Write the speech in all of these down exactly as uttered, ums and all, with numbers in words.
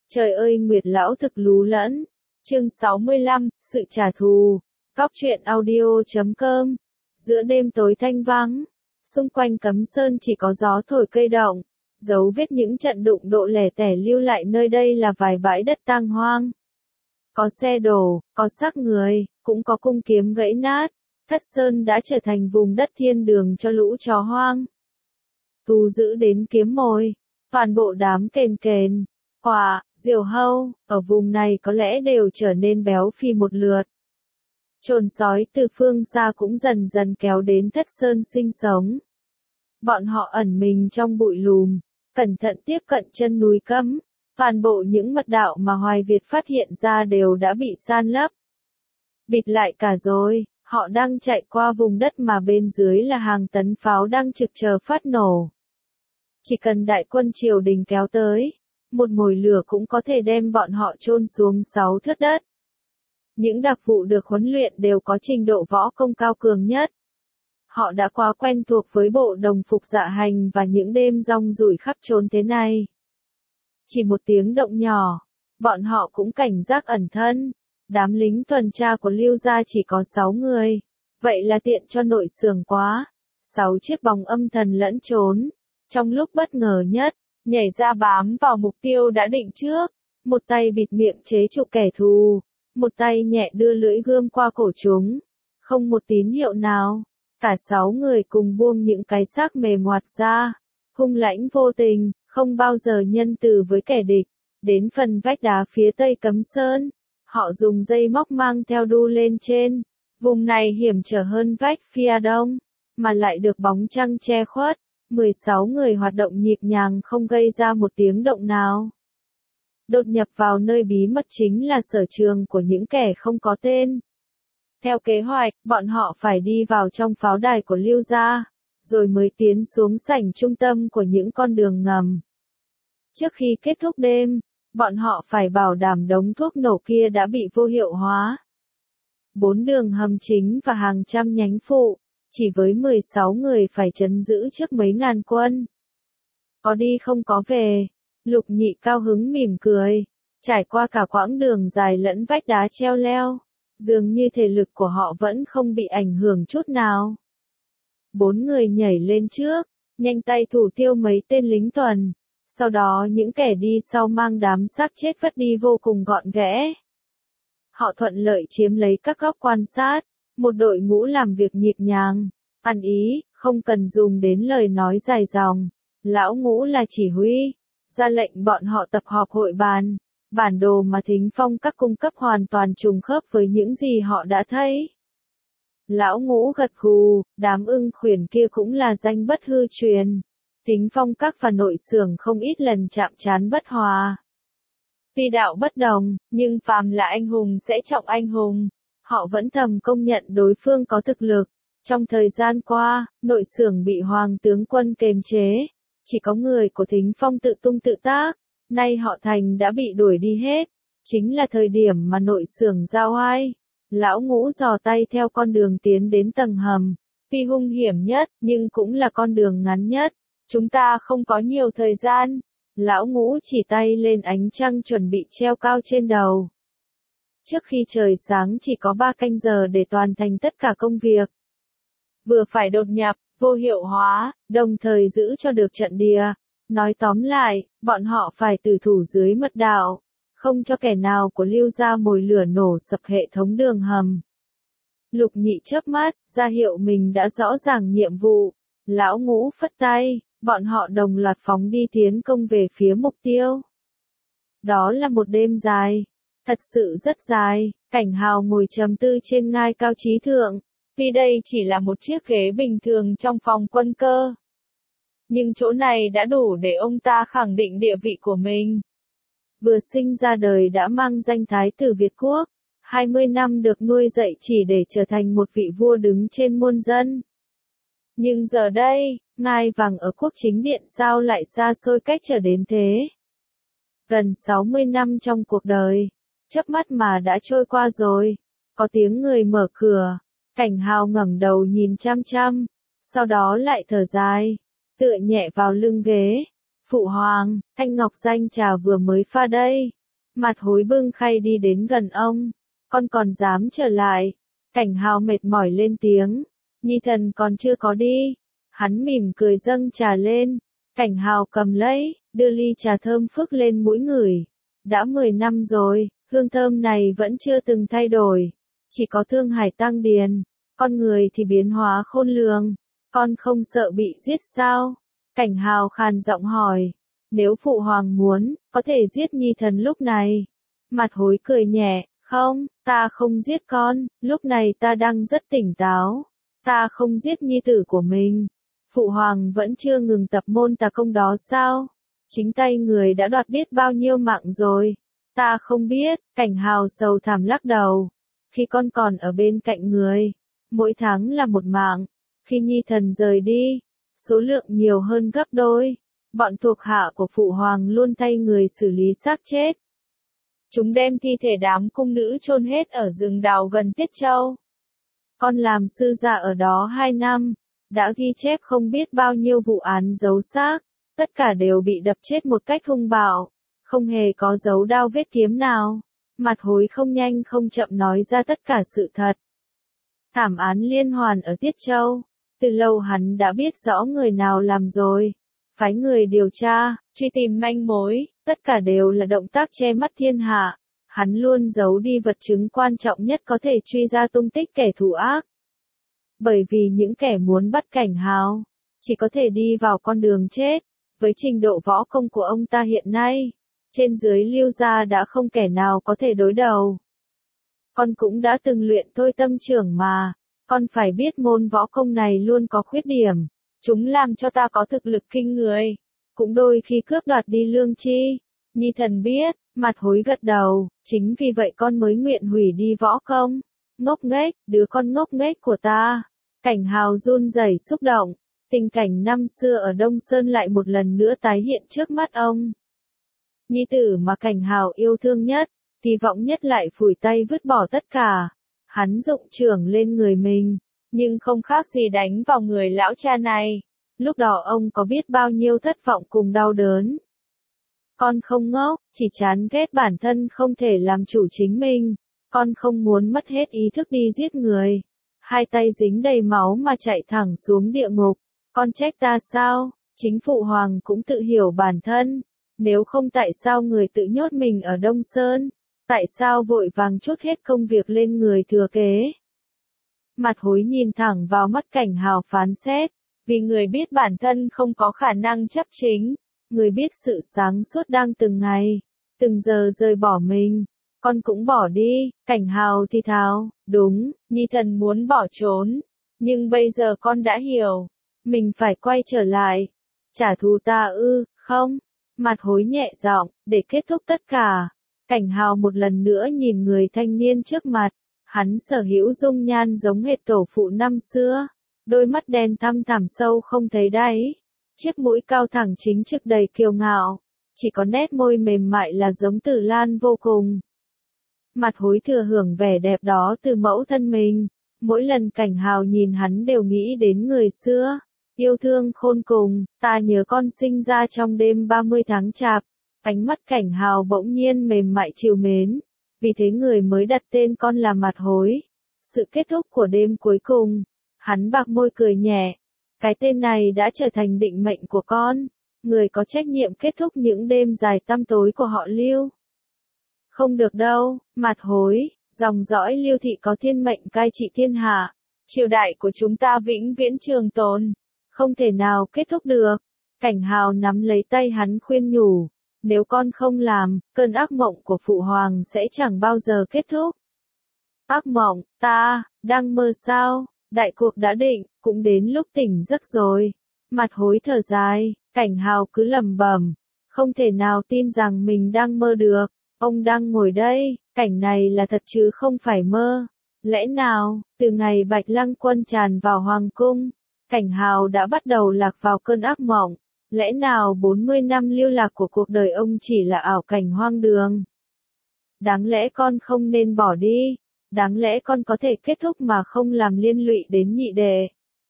Trời ơi Nguyệt lão thực lú lẫn. Chương sáu mươi lăm, sự trả thù. Góc truyện audio chấm com. Giữa đêm tối thanh vắng, xung quanh Cấm Sơn chỉ có gió thổi cây động, dấu vết những trận đụng độ lẻ tẻ lưu lại nơi đây là vài bãi đất tang hoang. Có xe đổ, có xác người, cũng có cung kiếm gãy nát. Thất Sơn đã trở thành vùng đất thiên đường cho lũ chó hoang. Thú dữ đến kiếm mồi, toàn bộ đám kền kền, hỏa, diều hâu, ở vùng này có lẽ đều trở nên béo phì một lượt. Trồn sói từ phương xa cũng dần dần kéo đến Thất Sơn sinh sống. Bọn họ ẩn mình trong bụi lùm, cẩn thận tiếp cận chân núi Cấm. Toàn bộ những mật đạo mà Hoài Việt phát hiện ra đều đã bị san lấp. Bịt lại cả rồi, họ đang chạy qua vùng đất mà bên dưới là hàng tấn pháo đang trực chờ phát nổ. Chỉ cần đại quân triều đình kéo tới, một mồi lửa cũng có thể đem bọn họ chôn xuống sáu thước đất. Những đặc vụ được huấn luyện đều có trình độ võ công cao cường nhất. Họ đã quá quen thuộc với bộ đồng phục dạ hành và những đêm rong ruổi khắp trốn thế này. Chỉ một tiếng động nhỏ, bọn họ cũng cảnh giác ẩn thân. Đám lính tuần tra của Lưu gia chỉ có sáu người, vậy là tiện cho nội xưởng quá. Sáu chiếc bóng âm thần lẫn trốn, trong lúc bất ngờ nhất, nhảy ra bám vào mục tiêu đã định trước, một tay bịt miệng chế trụ kẻ thù, một tay nhẹ đưa lưỡi gươm qua cổ chúng, không một tín hiệu nào, cả sáu người cùng buông những cái xác mềm ngoặt ra, hung lãnh vô tình, không bao giờ nhân từ với kẻ địch. Đến phần vách đá phía tây Cấm Sơn, họ dùng dây móc mang theo đu lên trên. Vùng này hiểm trở hơn vách phía đông, mà lại được bóng trăng che khuất. mười sáu người hoạt động nhịp nhàng không gây ra một tiếng động nào. Đột nhập vào nơi bí mật chính là sở trường của những kẻ không có tên. Theo kế hoạch, bọn họ phải đi vào trong pháo đài của Lưu gia, rồi mới tiến xuống sảnh trung tâm của những con đường ngầm. Trước khi kết thúc đêm, bọn họ phải bảo đảm đống thuốc nổ kia đã bị vô hiệu hóa. Bốn đường hầm chính và hàng trăm nhánh phụ, chỉ với mười sáu người phải trấn giữ trước mấy ngàn quân. Có đi không có về, Lục Nhị cao hứng mỉm cười, trải qua cả quãng đường dài lẫn vách đá treo leo, dường như thể lực của họ vẫn không bị ảnh hưởng chút nào. Bốn người nhảy lên trước, nhanh tay thủ tiêu mấy tên lính tuần. Sau đó những kẻ đi sau mang đám xác chết vứt đi vô cùng gọn ghẽ. Họ thuận lợi chiếm lấy các góc quan sát, một đội ngũ làm việc nhịp nhàng, ăn ý, không cần dùng đến lời nói dài dòng. Lão Ngũ là chỉ huy, ra lệnh bọn họ tập họp hội bàn. Bản đồ mà Thính Phong các cung cấp hoàn toàn trùng khớp với những gì họ đã thấy. Lão Ngũ gật gù, đám ưng khuyển kia cũng là danh bất hư truyền. Thính Phong các và nội xưởng không ít lần chạm trán bất hòa. Tuy đạo bất đồng, nhưng phàm là anh hùng sẽ trọng anh hùng. Họ vẫn thầm công nhận đối phương có thực lực. Trong thời gian qua, nội xưởng bị Hoàng tướng quân kềm chế. Chỉ có người của Thính Phong tự tung tự tác. Nay họ thành đã bị đuổi đi hết. Chính là thời điểm mà nội xưởng giao oai. Lão Ngũ dò tay theo con đường tiến đến tầng hầm. Tuy hung hiểm nhất, nhưng cũng là con đường ngắn nhất. Chúng ta không có nhiều thời gian. Lão Ngũ chỉ tay lên ánh trăng chuẩn bị treo cao trên đầu. Trước khi trời sáng chỉ có ba canh giờ để hoàn thành tất cả công việc. Vừa phải đột nhập, vô hiệu hóa, đồng thời giữ cho được trận địa. Nói tóm lại, bọn họ phải tử thủ dưới mật đạo, không cho kẻ nào của Lưu gia mồi lửa nổ sập hệ thống đường hầm. Lục Nhị chớp mắt, ra hiệu mình đã rõ ràng nhiệm vụ. Lão Ngũ phất tay, bọn họ đồng loạt phóng đi tiến công về phía mục tiêu. Đó là một đêm dài, thật sự rất dài. Cảnh Hào ngồi trầm tư trên ngai cao trí thượng. Vì đây chỉ là một chiếc ghế bình thường trong phòng quân cơ. Nhưng chỗ này đã đủ để ông ta khẳng định địa vị của mình. Vừa sinh ra đời đã mang danh Thái tử Việt Quốc, hai mươi năm được nuôi dạy chỉ để trở thành một vị vua đứng trên muôn dân. Nhưng giờ đây, ngai vàng ở quốc chính điện sao lại xa xôi cách trở đến thế? Gần sáu mươi năm trong cuộc đời, chớp mắt mà đã trôi qua rồi. Có tiếng người mở cửa, Cảnh Hào ngẩng đầu nhìn chăm chăm, sau đó lại thở dài, tựa nhẹ vào lưng ghế. Phụ hoàng, thanh ngọc danh trà vừa mới pha đây. Mặt hối bưng khay đi đến gần ông. Con còn dám trở lại. Cảnh Hào mệt mỏi lên tiếng. Nhi thần còn chưa có đi. Hắn mỉm cười dâng trà lên. Cảnh Hào cầm lấy, đưa ly trà thơm phức lên mũi ngửi. Đã mười năm rồi, hương thơm này vẫn chưa từng thay đổi. Chỉ có Thương Hải tăng điền. Con người thì biến hóa khôn lường. Con không sợ bị giết sao? Cảnh Hào khàn giọng hỏi. Nếu phụ hoàng muốn, có thể giết Nhi thần lúc này. Mặt hối cười nhẹ. Không, ta không giết con, lúc này ta đang rất tỉnh táo. Ta không giết nhi tử của mình. Phụ hoàng vẫn chưa ngừng tập môn tà công đó sao? Chính tay người đã đoạt biết bao nhiêu mạng rồi. Ta không biết, Cảnh Hào sầu thảm lắc đầu. Khi con còn ở bên cạnh người, mỗi tháng là một mạng. Khi nhi thần rời đi, số lượng nhiều hơn gấp đôi. Bọn thuộc hạ của phụ hoàng luôn thay người xử lý xác chết. Chúng đem thi thể đám cung nữ chôn hết ở rừng đào gần Tiết Châu. Con làm sư gia ở đó hai năm, đã ghi chép không biết bao nhiêu vụ án giấu xác, tất cả đều bị đập chết một cách hung bạo, không hề có dấu đao vết kiếm nào. Mặt hối không nhanh không chậm nói ra tất cả sự thật. Thảm án liên hoàn ở Tiết Châu, từ lâu hắn đã biết rõ người nào làm rồi. Phái người điều tra, truy tìm manh mối, tất cả đều là động tác che mắt thiên hạ. Hắn luôn giấu đi vật chứng quan trọng nhất có thể truy ra tung tích kẻ thù ác. Bởi vì những kẻ muốn bắt Cảnh Hào, chỉ có thể đi vào con đường chết. Với trình độ võ công của ông ta hiện nay, trên dưới Lưu gia đã không kẻ nào có thể đối đầu. Con cũng đã từng luyện thôi tâm trưởng mà, con phải biết môn võ công này luôn có khuyết điểm. Chúng làm cho ta có thực lực kinh người, cũng đôi khi cướp đoạt đi lương chi. Nhi thần biết, mặt hối gật đầu, chính vì vậy con mới nguyện hủy đi võ công. Ngốc nghếch, đứa con ngốc nghếch của ta. Cảnh Hào run rẩy xúc động, tình cảnh năm xưa ở Đông Sơn lại một lần nữa tái hiện trước mắt ông. Nhi tử mà Cảnh Hào yêu thương nhất, kỳ vọng nhất lại phủi tay vứt bỏ tất cả. Hắn dụng chưởng lên người mình, nhưng không khác gì đánh vào người lão cha này. Lúc đó ông có biết bao nhiêu thất vọng cùng đau đớn. Con không ngốc, chỉ chán ghét bản thân không thể làm chủ chính mình. Con không muốn mất hết ý thức đi giết người. Hai tay dính đầy máu mà chạy thẳng xuống địa ngục. Con trách ta sao? Chính phụ hoàng cũng tự hiểu bản thân. Nếu không tại sao người tự nhốt mình ở Đông Sơn? Tại sao vội vàng trút hết công việc lên người thừa kế? Mặt hối nhìn thẳng vào mắt Cảnh Hào phán xét. Vì người biết bản thân không có khả năng chấp chính. Người biết sự sáng suốt đang từng ngày, từng giờ rời bỏ mình. Con cũng bỏ đi. Cảnh Hào thì thào. Đúng, Nhi thần muốn bỏ trốn. Nhưng bây giờ con đã hiểu. Mình phải quay trở lại. Trả thù ta ư, không? Mặt hối nhẹ giọng, để kết thúc tất cả. Cảnh Hào một lần nữa nhìn người thanh niên trước mặt. Hắn sở hữu dung nhan giống hệt tổ phụ năm xưa. Đôi mắt đen thăm thẳm sâu không thấy đáy. Chiếc mũi cao thẳng chính trực đầy kiêu ngạo. Chỉ có nét môi mềm mại là giống Tử Lan vô cùng. Mặt hối thừa hưởng vẻ đẹp đó từ mẫu thân mình. Mỗi lần Cảnh Hào nhìn hắn đều nghĩ đến người xưa. Yêu thương khôn cùng, ta nhớ con sinh ra trong đêm ba mươi tháng chạp. Ánh mắt Cảnh Hào bỗng nhiên mềm mại trìu mến. Vì thế người mới đặt tên con là Mặt hối. Sự kết thúc của đêm cuối cùng. Hắn bạc môi cười nhẹ. Cái tên này đã trở thành định mệnh của con. Người có trách nhiệm kết thúc những đêm dài tăm tối của họ Lưu. Không được đâu, Mặt hối, dòng dõi Lưu thị có thiên mệnh cai trị thiên hạ. Triều đại của chúng ta vĩnh viễn trường tồn. Không thể nào kết thúc được. Cảnh Hào nắm lấy tay hắn khuyên nhủ. Nếu con không làm, cơn ác mộng của phụ hoàng sẽ chẳng bao giờ kết thúc. Ác mộng, ta, đang mơ sao? Đại cuộc đã định, cũng đến lúc tỉnh giấc rồi. Mặt hối thở dài, Cảnh Hào cứ lẩm bẩm, không thể nào tin rằng mình đang mơ được. Ông đang ngồi đây, cảnh này là thật chứ không phải mơ. Lẽ nào, từ ngày Bạch Lăng Quân tràn vào hoàng cung, Cảnh Hào đã bắt đầu lạc vào cơn ác mộng. Lẽ nào bốn mươi năm lưu lạc của cuộc đời ông chỉ là ảo cảnh hoang đường? Đáng lẽ con không nên bỏ đi. Đáng lẽ con có thể kết thúc mà không làm liên lụy đến nhị đệ.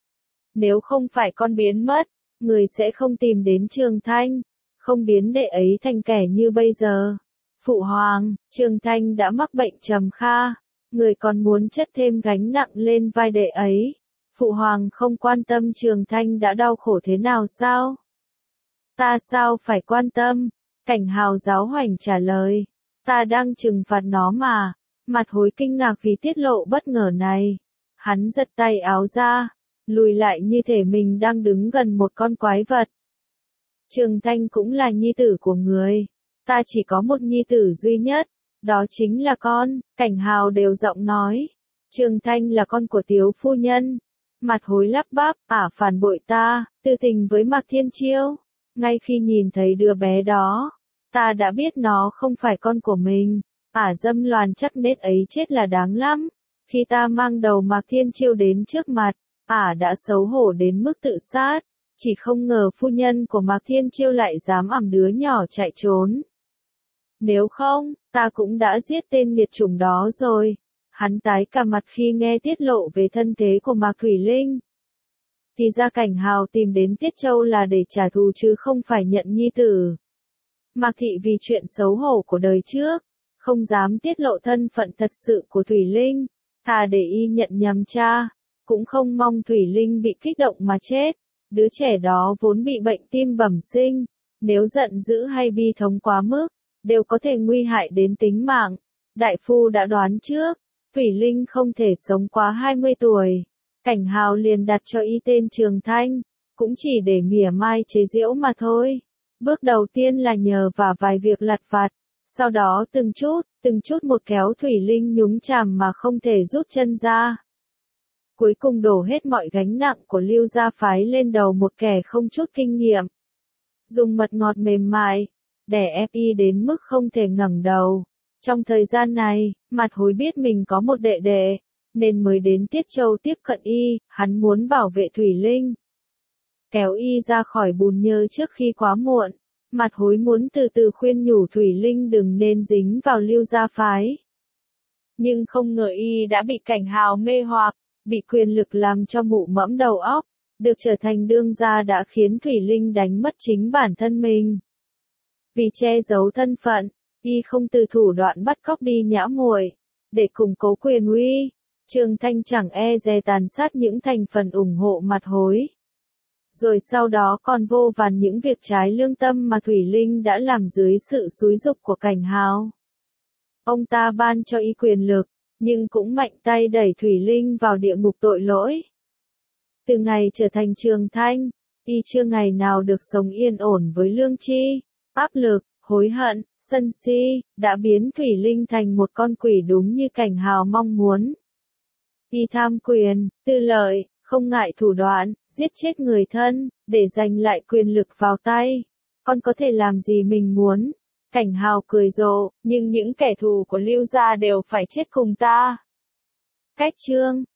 Nếu không phải con biến mất, người sẽ không tìm đến Trường Thanh, không biến đệ ấy thành kẻ như bây giờ. Phụ hoàng, Trường Thanh đã mắc bệnh trầm kha, người còn muốn chất thêm gánh nặng lên vai đệ ấy. Phụ hoàng không quan tâm Trường Thanh đã đau khổ thế nào sao? Ta sao phải quan tâm? Cảnh Hào giáo hoành trả lời. Ta đang trừng phạt nó mà. Mặt Hối kinh ngạc vì tiết lộ bất ngờ này. Hắn giật tay áo ra, lùi lại như thể mình đang đứng gần một con quái vật. Trường Thanh cũng là nhi tử của người. Ta chỉ có một nhi tử duy nhất, đó chính là con. Cảnh Hào đều giọng nói. Trường Thanh là con của Tiếu phu nhân. Mặt Hối lắp bắp, ả phản bội ta, tư tình với Mạc Thiên Chiêu. Ngay khi nhìn thấy đứa bé đó, ta đã biết nó không phải con của mình. Ả dâm loàn chắc nết ấy chết là đáng lắm. Khi ta mang đầu Mạc Thiên Chiêu đến trước mặt, ả đã xấu hổ đến mức tự sát. Chỉ không ngờ phu nhân của Mạc Thiên Chiêu lại dám ẵm đứa nhỏ chạy trốn. Nếu không, ta cũng đã giết tên nghiệt chủng đó rồi. Hắn tái cả mặt khi nghe tiết lộ về thân thế của Mạc Thủy Linh. Thì ra Cảnh Hào tìm đến Tiết Châu là để trả thù chứ không phải nhận nhi tử. Mạc Thị vì chuyện xấu hổ của đời trước, không dám tiết lộ thân phận thật sự của Thủy Linh, thà để y nhận nhầm cha, cũng không mong Thủy Linh bị kích động mà chết. Đứa trẻ đó vốn bị bệnh tim bẩm sinh, nếu giận dữ hay bi thống quá mức, đều có thể nguy hại đến tính mạng. Đại phu đã đoán trước, Thủy Linh không thể sống quá hai mươi tuổi. Cảnh Hào liền đặt cho y tên Trường Thanh, cũng chỉ để mỉa mai chế giễu mà thôi. Bước đầu tiên là nhờ vả vài việc lặt vặt, sau đó từng chút, từng chút một kéo Thủy Linh nhúng chàm mà không thể rút chân ra. Cuối cùng đổ hết mọi gánh nặng của Lưu gia phái lên đầu một kẻ không chút kinh nghiệm. Dùng mật ngọt mềm mại, đè ép y đến mức không thể ngẩng đầu. Trong thời gian này, Mặt Hối biết mình có một đệ đệ, nên mới đến Tiết Châu tiếp cận y, hắn muốn bảo vệ Thủy Linh. Kéo y ra khỏi bùn nhơ trước khi quá muộn, Mặt Hối muốn từ từ khuyên nhủ Thủy Linh đừng nên dính vào Lưu gia phái. Nhưng không ngờ y đã bị Cảnh Hào mê hoặc, bị quyền lực làm cho mụ mẫm đầu óc, được trở thành đương gia đã khiến Thủy Linh đánh mất chính bản thân mình. Vì che giấu thân phận, y không từ thủ đoạn bắt cóc đi nhã muội, để củng cố quyền uy. Trường Thanh chẳng e dè tàn sát những thành phần ủng hộ Mặt Hối. Rồi sau đó còn vô vàn những việc trái lương tâm mà Thủy Linh đã làm dưới sự xúi giục của Cảnh Hào. Ông ta ban cho y quyền lực, nhưng cũng mạnh tay đẩy Thủy Linh vào địa ngục tội lỗi. Từ ngày trở thành Trường Thanh, y chưa ngày nào được sống yên ổn với lương tri, áp lực, hối hận, sân si, đã biến Thủy Linh thành một con quỷ đúng như Cảnh Hào mong muốn. Y tham quyền, tư lợi, không ngại thủ đoạn, giết chết người thân, để giành lại quyền lực vào tay. Con có thể làm gì mình muốn. Cảnh Hào cười rộ, nhưng những kẻ thù của Lưu gia đều phải chết cùng ta. Cách chương